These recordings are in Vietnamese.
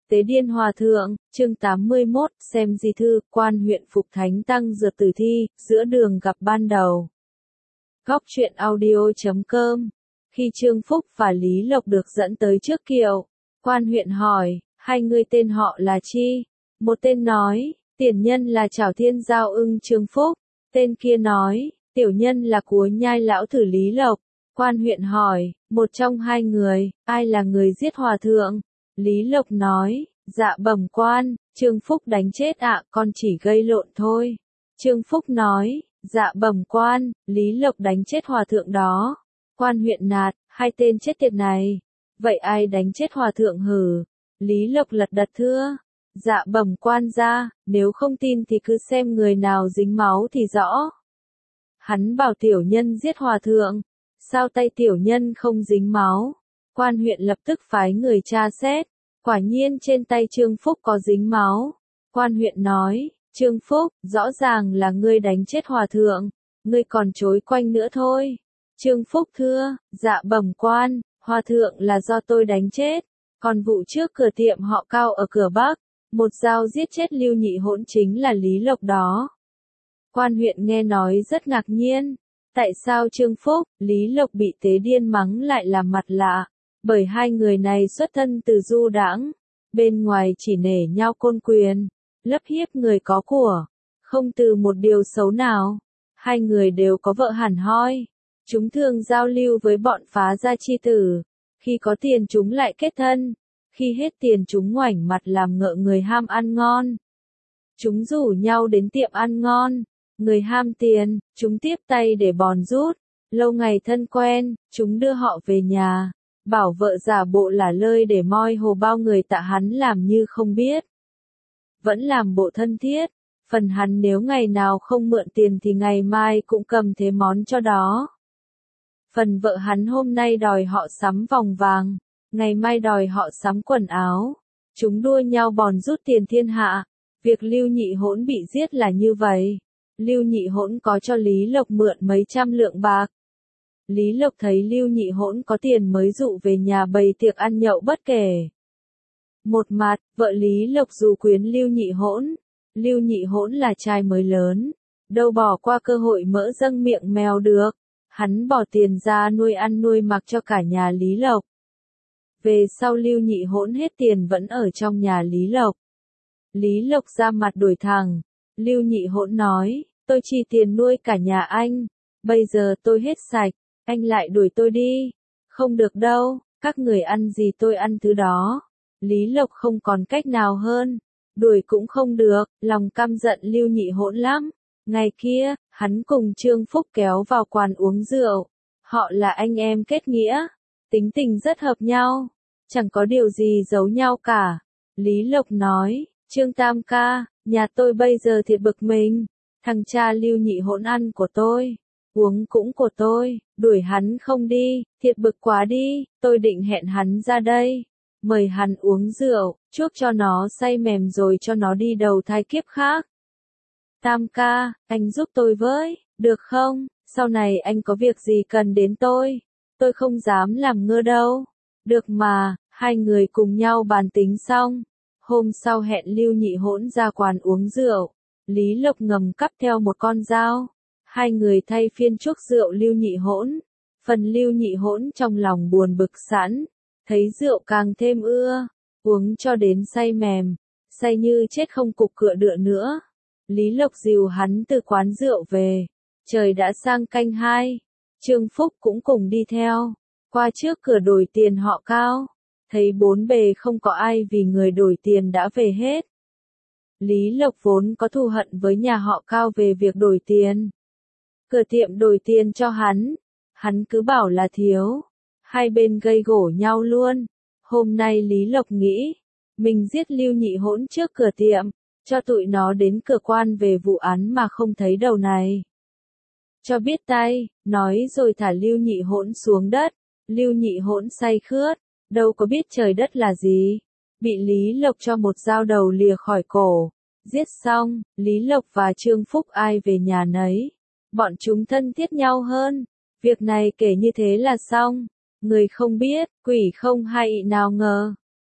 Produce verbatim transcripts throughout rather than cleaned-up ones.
Tế Điên Hòa Thượng, chương tám mươi mốt, xem di thư, quan huyện phục thánh tăng dược tử thi, giữa đường gặp ban đầu. Góc truyện audio chấm com. Khi Trương Phúc và Lý Lộc được dẫn tới trước kiệu, quan huyện hỏi, hai người tên họ là chi? Một tên nói, tiền nhân là Trảo Thiên Giao Ưng Trương Phúc. Tên kia nói, tiểu nhân là Cúa Nhai Lão Thử Lý Lộc. Quan huyện hỏi, một trong hai người, ai là người giết hòa thượng? Lý Lộc nói, dạ bẩm quan, Trương Phúc đánh chết ạ, con chỉ gây lộn thôi. Trương Phúc nói, dạ bẩm quan, Lý Lộc đánh chết hòa thượng đó. Quan huyện nạt, hai tên chết tiệt này. Vậy ai đánh chết hòa thượng hử? Lý Lộc lật đật thưa, dạ bẩm quan gia, nếu không tin thì cứ xem người nào dính máu thì rõ. Hắn bảo tiểu nhân giết hòa thượng, sao tay tiểu nhân không dính máu? Quan huyện lập tức phái người tra xét, quả nhiên trên tay Trương Phúc có dính máu. Quan huyện nói, Trương Phúc, rõ ràng là ngươi đánh chết hòa thượng, ngươi còn chối quanh nữa thôi. Trương Phúc thưa, dạ bẩm quan, hòa thượng là do tôi đánh chết, còn vụ trước cửa tiệm họ Cao ở cửa Bắc, một dao giết chết Lưu Nhị Hỗn chính là Lý Lộc đó. Quan huyện nghe nói rất ngạc nhiên, tại sao Trương Phúc, Lý Lộc bị Tế Điên mắng lại làm mặt lạ? Bởi hai người này xuất thân từ du đãng, bên ngoài chỉ nể nhau côn quyền, lấp hiếp người có của, không từ một điều xấu nào. Hai người đều có vợ hẳn hoi, chúng thường giao lưu với bọn phá gia chi tử, khi có tiền chúng lại kết thân, khi hết tiền chúng ngoảnh mặt làm ngợ người ham ăn ngon. Chúng rủ nhau đến tiệm ăn ngon, người ham tiền, chúng tiếp tay để bòn rút, lâu ngày thân quen, chúng đưa họ về nhà. Bảo vợ giả bộ là lơi để moi hồ bao người tạ hắn làm như không biết. Vẫn làm bộ thân thiết, phần hắn nếu ngày nào không mượn tiền thì ngày mai cũng cầm thế món cho đó. Phần vợ hắn hôm nay đòi họ sắm vòng vàng, ngày mai đòi họ sắm quần áo. Chúng đua nhau bòn rút tiền thiên hạ. Việc Lưu Nhị Hỗn bị giết là như vậy. Lưu Nhị Hỗn có cho Lý Lộc mượn mấy trăm lượng bạc. Lý Lộc thấy Lưu Nhị Hỗn có tiền mới dụ về nhà bày tiệc ăn nhậu bất kể. Một mặt, vợ Lý Lộc dù quyến Lưu Nhị Hỗn, Lưu Nhị Hỗn là trai mới lớn, đâu bỏ qua cơ hội mỡ dâng miệng mèo được. Hắn bỏ tiền ra nuôi ăn nuôi mặc cho cả nhà Lý Lộc. Về sau Lưu Nhị Hỗn hết tiền vẫn ở trong nhà Lý Lộc. Lý Lộc ra mặt đổi thẳng, Lưu Nhị Hỗn nói, tôi chỉ tiền nuôi cả nhà anh, bây giờ tôi hết sạch. Anh lại đuổi tôi đi. Không được đâu, các người ăn gì tôi ăn thứ đó. Lý Lộc không còn cách nào hơn. Đuổi cũng không được, lòng căm giận Lưu Nhị Hỗn lắm. Ngày kia, hắn cùng Trương Phúc kéo vào quán uống rượu. Họ là anh em kết nghĩa. Tính tình rất hợp nhau. Chẳng có điều gì giấu nhau cả. Lý Lộc nói, Trương Tam ca, nhà tôi bây giờ thiệt bực mình. Thằng cha Lưu Nhị Hỗn ăn của tôi. Uống cũng của tôi, đuổi hắn không đi, thiệt bực quá đi, tôi định hẹn hắn ra đây, mời hắn uống rượu, chuốc cho nó say mềm rồi cho nó đi đầu thai kiếp khác. Tam ca, anh giúp tôi với, được không? Sau này anh có việc gì cần đến tôi, tôi không dám làm ngơ đâu. Được mà, hai người cùng nhau bàn tính xong. Hôm sau hẹn Lưu Nhị Hỗn ra quán uống rượu, Lý Lộc ngầm cắp theo một con dao. Hai người thay phiên chuốc rượu Lưu Nhị Hỗn. Phần Lưu Nhị Hỗn trong lòng buồn bực sẵn, thấy rượu càng thêm ưa, uống cho đến say mềm, say như chết không cục cựa đựa nữa. Lý Lộc dìu hắn từ quán rượu về, trời đã sang canh hai, Trương Phúc cũng cùng đi theo, qua trước cửa đổi tiền họ Cao, thấy bốn bề không có ai vì người đổi tiền đã về hết. Lý Lộc vốn có thù hận với nhà họ Cao về việc đổi tiền. Cửa tiệm đổi tiền cho hắn, hắn cứ bảo là thiếu, hai bên gây gổ nhau luôn. Hôm nay Lý Lộc nghĩ, mình giết Lưu Nhị Hỗn trước cửa tiệm, cho tụi nó đến cửa quan về vụ án mà không thấy đầu này. Cho biết tay, nói rồi thả Lưu Nhị Hỗn xuống đất, Lưu Nhị Hỗn say khướt, đâu có biết trời đất là gì, bị Lý Lộc cho một dao đầu lìa khỏi cổ, giết xong, Lý Lộc và Trương Phúc ai về nhà nấy. Bọn chúng thân thiết nhau hơn. Việc này kể như thế là xong. Người không biết, quỷ không hay nào ngờ.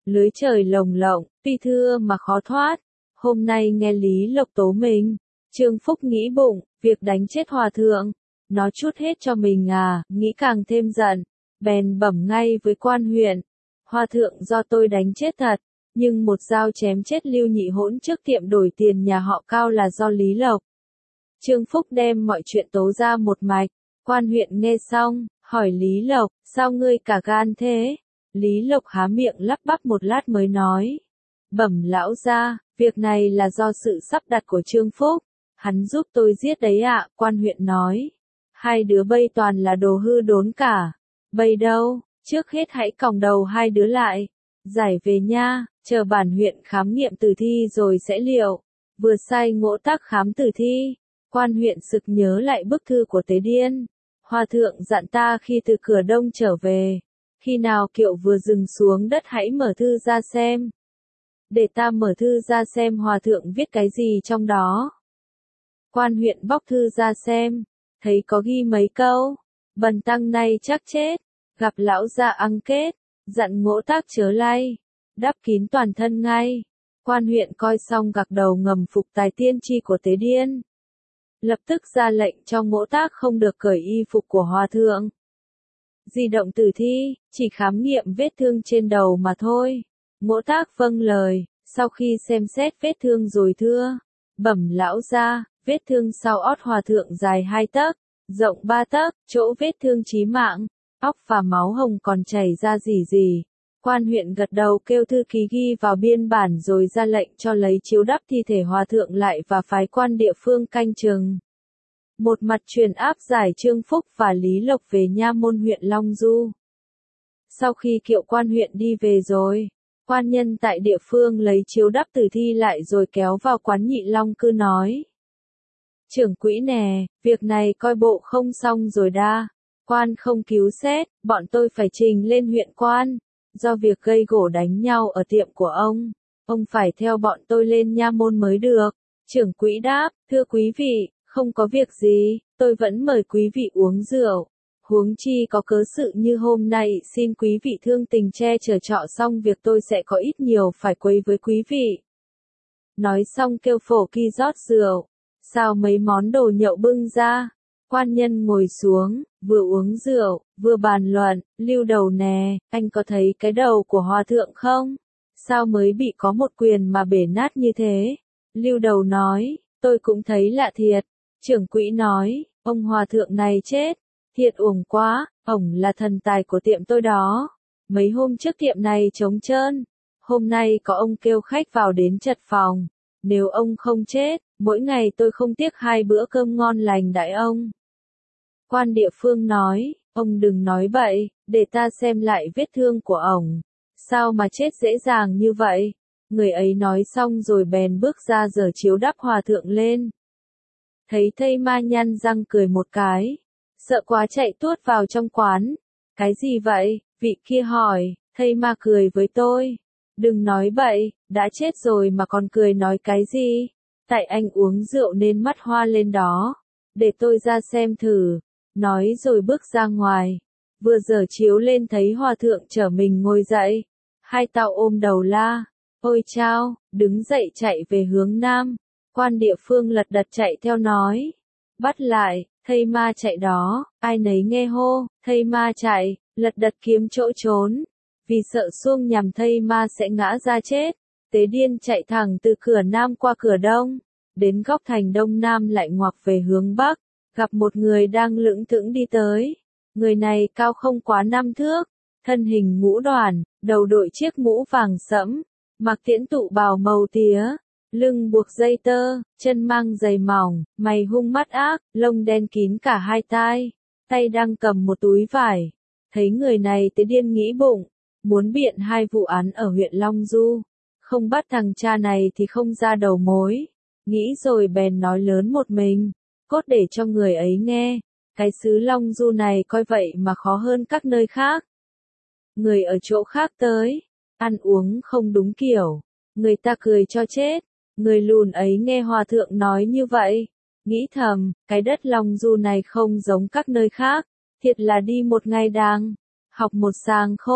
lưới trời lồng lộng, tuy thưa mà khó thoát. Hôm nay nghe Lý Lộc tố mình, Trương Phúc nghĩ bụng, việc đánh chết hòa thượng, nó chút hết cho mình à, nghĩ càng thêm giận, bèn bẩm ngay với quan huyện. Hòa thượng do tôi đánh chết thật, nhưng một dao chém chết Lưu Nhị Hỗn trước tiệm đổi tiền nhà họ Cao là do Lý Lộc. Trương Phúc đem mọi chuyện tố ra một mạch, quan huyện nghe xong, hỏi Lý Lộc, sao ngươi cả gan thế? Lý Lộc há miệng lắp bắp một lát mới nói, bẩm lão gia, việc này là do sự sắp đặt của Trương Phúc, hắn giúp tôi giết đấy ạ, quan huyện nói. Hai đứa bây toàn là đồ hư đốn cả. Bây đâu, trước hết hãy còng đầu hai đứa lại, giải về nha, chờ bản huyện khám nghiệm tử thi rồi sẽ liệu. Vừa sai ngỗ tác khám tử thi, quan huyện sực nhớ lại bức thư của Tế Điên. Hòa thượng dặn ta khi từ cửa đông trở về, khi nào kiệu vừa dừng xuống đất hãy mở thư ra xem. Để ta mở thư ra xem hòa thượng viết cái gì trong đó. Quan huyện bóc thư ra xem, thấy có ghi mấy câu, bần tăng nay chắc chết, gặp lão gia ăn kết, dặn ngỗ tác chớ lay, đắp kín toàn thân ngay. Quan huyện coi xong gật đầu ngầm phục tài tiên tri của Tế Điên. Lập tức ra lệnh cho ngỗ tác không được cởi y phục của hòa thượng. Di động tử thi, chỉ khám nghiệm vết thương trên đầu mà thôi. Ngỗ tác vâng lời, sau khi xem xét vết thương rồi thưa, bẩm lão gia, vết thương sau ót hòa thượng dài hai tấc, rộng ba tấc, chỗ vết thương chí mạng, óc và máu hồng còn chảy ra rỉ rỉ. Quan huyện gật đầu kêu thư ký ghi vào biên bản rồi ra lệnh cho lấy chiếu đắp thi thể hòa thượng lại và phái quan địa phương canh chừng. Một mặt truyền áp giải Trương Phúc và Lý Lộc về nha môn huyện Long Du. Sau khi kiệu quan huyện đi về rồi, quan nhân tại địa phương lấy chiếu đắp tử thi lại rồi kéo vào quán Nhị Long Cư nói. Trưởng quỹ nè, việc này coi bộ không xong rồi đa. Quan không cứu xét, bọn tôi phải trình lên huyện quan. Do việc gây gổ đánh nhau ở tiệm của ông, ông phải theo bọn tôi lên nha môn mới được. Trưởng quỹ đáp, thưa quý vị, không có việc gì, tôi vẫn mời quý vị uống rượu. Huống chi có cớ sự như hôm nay, xin quý vị thương tình che chở trọ xong việc tôi sẽ có ít nhiều phải quấy với quý vị. Nói xong kêu phổ kỳ rót rượu, sao mấy món đồ nhậu bưng ra. Quan nhân ngồi xuống, vừa uống rượu, vừa bàn luận, Lưu Đầu nè, anh có thấy cái đầu của hòa thượng không? Sao mới bị có một quyền mà bể nát như thế? Lưu Đầu nói, tôi cũng thấy lạ thiệt. Trưởng quỹ nói, ông hòa thượng này chết, thiệt uổng quá, ổng là thần tài của tiệm tôi đó. Mấy hôm trước tiệm này trống trơn, hôm nay có ông kêu khách vào đến chật phòng. Nếu ông không chết, mỗi ngày tôi không tiếc hai bữa cơm ngon lành đãi ông. Quan địa phương nói, ông đừng nói bậy, để ta xem lại vết thương của ổng. Sao mà chết dễ dàng như vậy? Người ấy nói xong rồi bèn bước ra giở chiếu đắp hòa thượng lên. Thấy thây ma nhăn răng cười một cái, sợ quá chạy tuốt vào trong quán. Cái gì vậy? Vị kia hỏi, thây ma cười với tôi. Đừng nói bậy, đã chết rồi mà còn cười nói cái gì? Tại anh uống rượu nên mắt hoa lên đó. Để tôi ra xem thử. Nói rồi bước ra ngoài. Vừa giở chiếu lên thấy hòa thượng chở mình ngồi dậy. Hai tao ôm đầu la. Ôi chao, đứng dậy chạy về hướng nam. Quan địa phương lật đật chạy theo nói. Bắt lại, thây ma chạy đó, ai nấy nghe hô, thây ma chạy, lật đật kiếm chỗ trốn. Vì sợ xuông nhằm thây ma sẽ ngã ra chết. Tế Điên chạy thẳng từ cửa nam qua cửa đông. Đến góc thành đông nam lại ngoặc về hướng bắc. Gặp một người đang lững thững đi tới. Người này cao không quá năm thước. Thân hình ngũ đoàn, đầu đội chiếc mũ vàng sẫm. Mặc tiễn tụ bào màu tía. Lưng buộc dây tơ, chân mang giày mỏng, mày hung mắt ác, lông đen kín cả hai tai. Tay đang cầm một túi vải. Thấy người này Tế Điên nghĩ bụng. Muốn biện hai vụ án ở huyện Long Du. Không bắt thằng cha này thì không ra đầu mối. Nghĩ rồi bèn nói lớn một mình. Cốt để cho người ấy nghe. Cái xứ Long Du này coi vậy mà khó hơn các nơi khác. Người ở chỗ khác tới. Ăn uống không đúng kiểu. Người ta cười cho chết. Người lùn ấy nghe hòa thượng nói như vậy. Nghĩ thầm, cái đất Long Du này không giống các nơi khác. Thiệt là đi một ngày đang. Học một sàng khôn.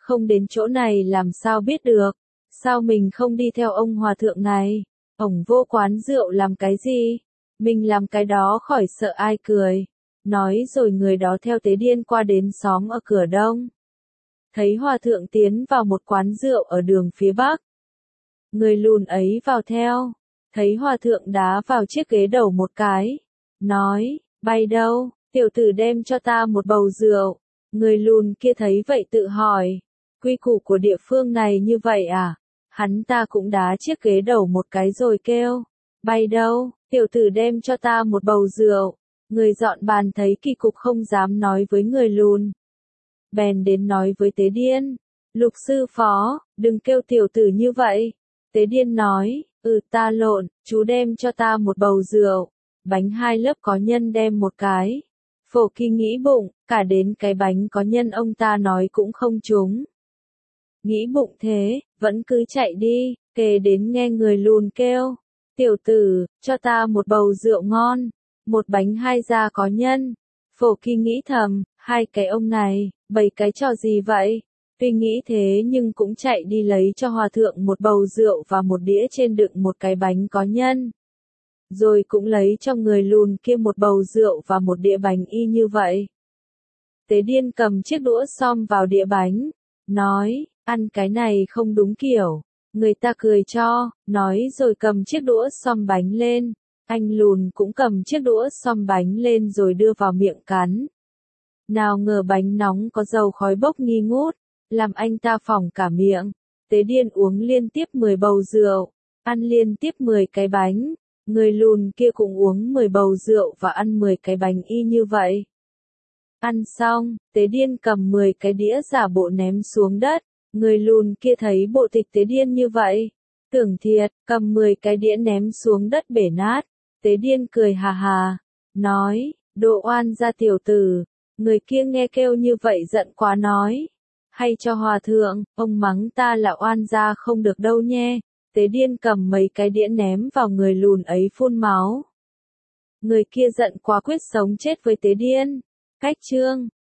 không đến chỗ này làm sao biết được, sao mình không đi theo ông hòa thượng này, ổng vô quán rượu làm cái gì, mình làm cái đó khỏi sợ ai cười. Nói rồi người đó theo Tế Điên qua đến xóm ở cửa đông. Thấy hòa thượng tiến vào một quán rượu ở đường phía bắc. Người lùn ấy vào theo, thấy hòa thượng đá vào chiếc ghế đầu một cái, nói, bay đâu, tiểu tử đem cho ta một bầu rượu. Người lùn kia thấy vậy tự hỏi, quy củ của địa phương này như vậy à? Hắn ta cũng đá chiếc ghế đầu một cái rồi kêu, bay đâu, tiểu tử đem cho ta một bầu rượu. Người dọn bàn thấy kỳ cục không dám nói với người lùn. Bèn đến nói với Tế Điên, Lục sư phó, đừng kêu tiểu tử như vậy. Tế Điên nói, ừ ta lộn, chú đem cho ta một bầu rượu. Bánh hai lớp có nhân đem một cái. Phổ Kỳ nghĩ bụng, cả đến cái bánh có nhân ông ta nói cũng không trúng. Nghĩ bụng thế, vẫn cứ chạy đi, kề đến nghe người lùn kêu, tiểu tử, cho ta một bầu rượu ngon, một bánh hai da có nhân. Phổ Kỳ nghĩ thầm, hai cái ông này, bày cái trò gì vậy? Tuy nghĩ thế nhưng cũng chạy đi lấy cho hòa thượng một bầu rượu và một đĩa trên đựng một cái bánh có nhân. Rồi cũng lấy cho người lùn kia một bầu rượu và một đĩa bánh y như vậy. Tế Điên cầm chiếc đũa xom vào đĩa bánh, nói, ăn cái này không đúng kiểu. Người ta cười cho, nói rồi cầm chiếc đũa xom bánh lên. Anh lùn cũng cầm chiếc đũa xom bánh lên rồi đưa vào miệng cắn. Nào ngờ bánh nóng có dầu khói bốc nghi ngút, làm anh ta phỏng cả miệng. Tế Điên uống liên tiếp mười bầu rượu, ăn liên tiếp mười cái bánh. Người lùn kia cũng uống mười bầu rượu và ăn mười cái bánh y như vậy. Ăn xong, Tế Điên cầm mười cái đĩa giả bộ ném xuống đất. Người lùn kia thấy bộ tịch Tế Điên như vậy, tưởng thiệt, cầm mười cái đĩa ném xuống đất bể nát. Tế Điên cười hà hà, nói, đồ oan gia tiểu tử. Người kia nghe kêu như vậy giận quá nói, hay cho hòa thượng, ông mắng ta là oan gia không được đâu nhé. Tế Điên cầm mấy cái đĩa ném vào người lùn ấy phun máu. Người kia giận quá quyết sống chết với Tế Điên. Cách chương